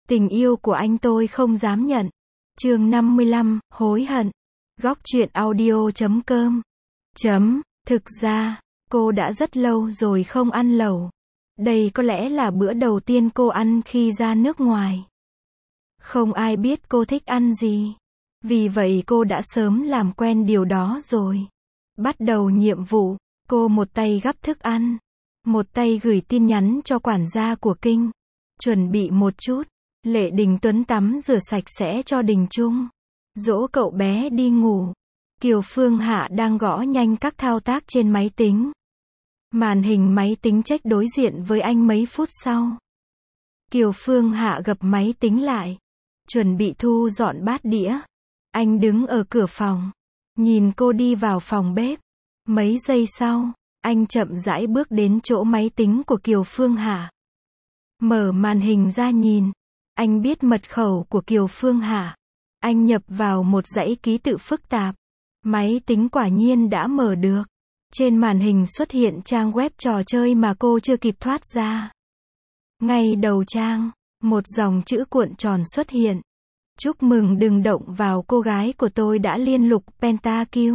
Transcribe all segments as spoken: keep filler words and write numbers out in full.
Tình yêu của anh tôi không dám nhận. Chương năm mươi lăm, hối hận. Góc truyện audio chấm com. Chấm, thực ra, cô đã rất lâu rồi không ăn lẩu. Đây có lẽ là bữa đầu tiên cô ăn khi ra nước ngoài. Không ai biết cô thích ăn gì. Vì vậy cô đã sớm làm quen điều đó rồi. Bắt đầu nhiệm vụ, cô một tay gắp thức ăn, một tay gửi tin nhắn cho quản gia của Kinh. Chuẩn bị một chút, Lệ Đình Tuấn tắm rửa sạch sẽ cho Đình Trung. Dỗ cậu bé đi ngủ. Kiều Phương Hạ đang gõ nhanh các thao tác trên máy tính. Màn hình máy tính check đối diện với anh mấy phút sau. Kiều Phương Hạ gập máy tính lại, chuẩn bị thu dọn bát đĩa. Anh đứng ở cửa phòng, nhìn cô đi vào phòng bếp. Mấy giây sau, anh chậm rãi bước đến chỗ máy tính của Kiều Phương Hạ. Mở màn hình ra nhìn. Anh biết mật khẩu của Kiều Phương Hạ. Anh nhập vào một dãy ký tự phức tạp. Máy tính quả nhiên đã mở được. Trên màn hình xuất hiện trang web trò chơi mà cô chưa kịp thoát ra. Ngay đầu trang, một dòng chữ cuộn tròn xuất hiện. Chúc mừng đừng động vào, cô gái của tôi đã liên lục pentakill.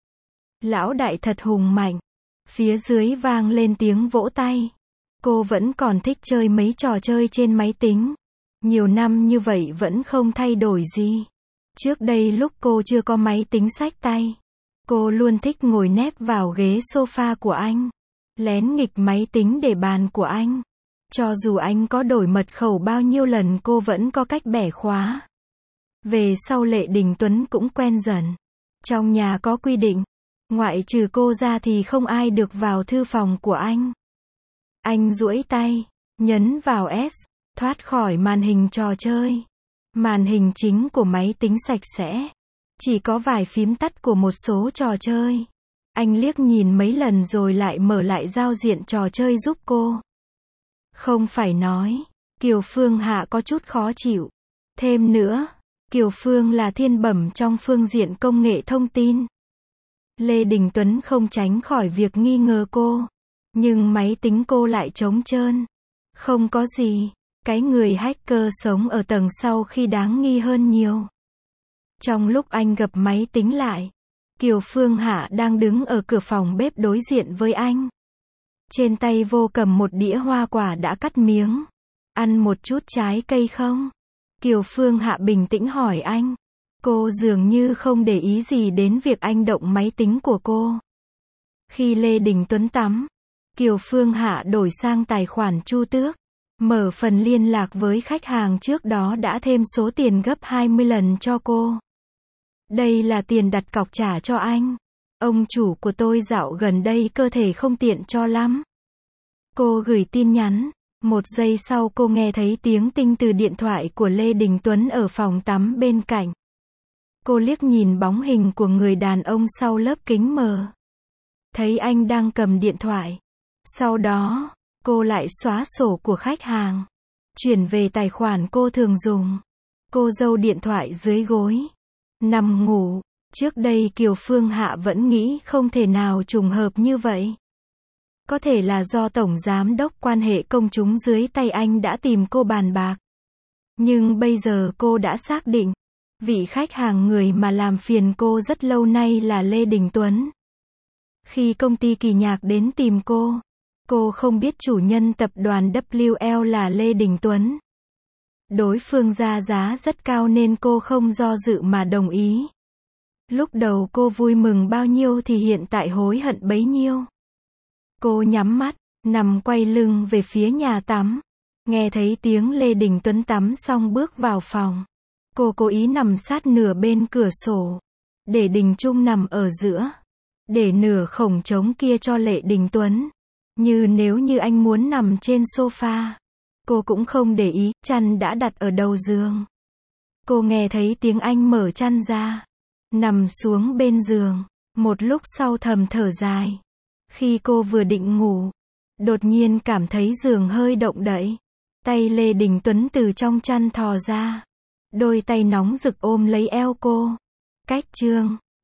Lão đại thật hùng mạnh. Phía dưới vang lên tiếng vỗ tay. Cô vẫn còn thích chơi mấy trò chơi trên máy tính. Nhiều năm như vậy vẫn không thay đổi gì. Trước đây lúc cô chưa có máy tính xách tay, cô luôn thích ngồi nép vào ghế sofa của anh, lén nghịch máy tính để bàn của anh. Cho dù anh có đổi mật khẩu bao nhiêu lần cô vẫn có cách bẻ khóa. Về sau Lệ Đình Tuấn cũng quen dần. Trong nhà có quy định, ngoại trừ cô ra thì không ai được vào thư phòng của anh. Anh duỗi tay, nhấn vào S, thoát khỏi màn hình trò chơi. Màn hình chính của máy tính sạch sẽ. Chỉ có vài phím tắt của một số trò chơi. Anh liếc nhìn mấy lần rồi lại mở lại giao diện trò chơi giúp cô. Không phải nói, Kiều Phương Hạ có chút khó chịu. Thêm nữa, Kiều Phương là thiên bẩm trong phương diện công nghệ thông tin. Lê Đình Tuấn không tránh khỏi việc nghi ngờ cô. Nhưng máy tính cô lại trống trơn. Không có gì. Cái người hacker sống ở tầng sau khi đáng nghi hơn nhiều. Trong lúc anh gập máy tính lại, Kiều Phương Hạ đang đứng ở cửa phòng bếp đối diện với anh. Trên tay vô cầm một đĩa hoa quả đã cắt miếng. Ăn một chút trái cây không? Kiều Phương Hạ bình tĩnh hỏi anh. Cô dường như không để ý gì đến việc anh động máy tính của cô. Khi Lê Đình Tuấn tắm, Kiều Phương Hạ đổi sang tài khoản Chu Tước. Mở phần liên lạc với khách hàng trước đó đã thêm số tiền gấp hai mươi lần cho cô. Đây là tiền đặt cọc trả cho anh. Ông chủ của tôi dạo gần đây cơ thể không tiện cho lắm. Cô gửi tin nhắn. Một giây sau cô nghe thấy tiếng tinh từ điện thoại của Lê Đình Tuấn ở phòng tắm bên cạnh. Cô liếc nhìn bóng hình của người đàn ông sau lớp kính mờ. Thấy anh đang cầm điện thoại. Sau đó, cô lại xóa sổ của khách hàng, chuyển về tài khoản cô thường dùng. Cô giấu điện thoại dưới gối, nằm ngủ. Trước đây Kiều Phương Hạ vẫn nghĩ không thể nào trùng hợp như vậy. Có thể là do tổng giám đốc quan hệ công chúng dưới tay anh đã tìm cô bàn bạc. Nhưng bây giờ cô đã xác định, vị khách hàng người mà làm phiền cô rất lâu nay là Lê Đình Tuấn. Khi công ty Kỳ Nhạc đến tìm cô, cô không biết chủ nhân tập đoàn W L là Lê Đình Tuấn. Đối phương ra giá rất cao nên cô không do dự mà đồng ý. Lúc đầu cô vui mừng bao nhiêu thì hiện tại hối hận bấy nhiêu. Cô nhắm mắt, nằm quay lưng về phía nhà tắm. Nghe thấy tiếng Lê Đình Tuấn tắm xong bước vào phòng. Cô cố ý nằm sát nửa bên cửa sổ, để Đình Trung nằm ở giữa. Để nửa khổng trống kia cho Lệ Đình Tuấn. Như nếu như anh muốn nằm trên sofa. Cô cũng không để ý, chăn đã đặt ở đầu giường. Cô nghe thấy tiếng anh mở chăn ra. Nằm xuống bên giường. Một lúc sau thầm thở dài. Khi cô vừa định ngủ, đột nhiên cảm thấy giường hơi động đậy. Tay Lê Đình Tuấn từ trong chăn thò ra. Đôi tay nóng rực ôm lấy eo cô. Cách chương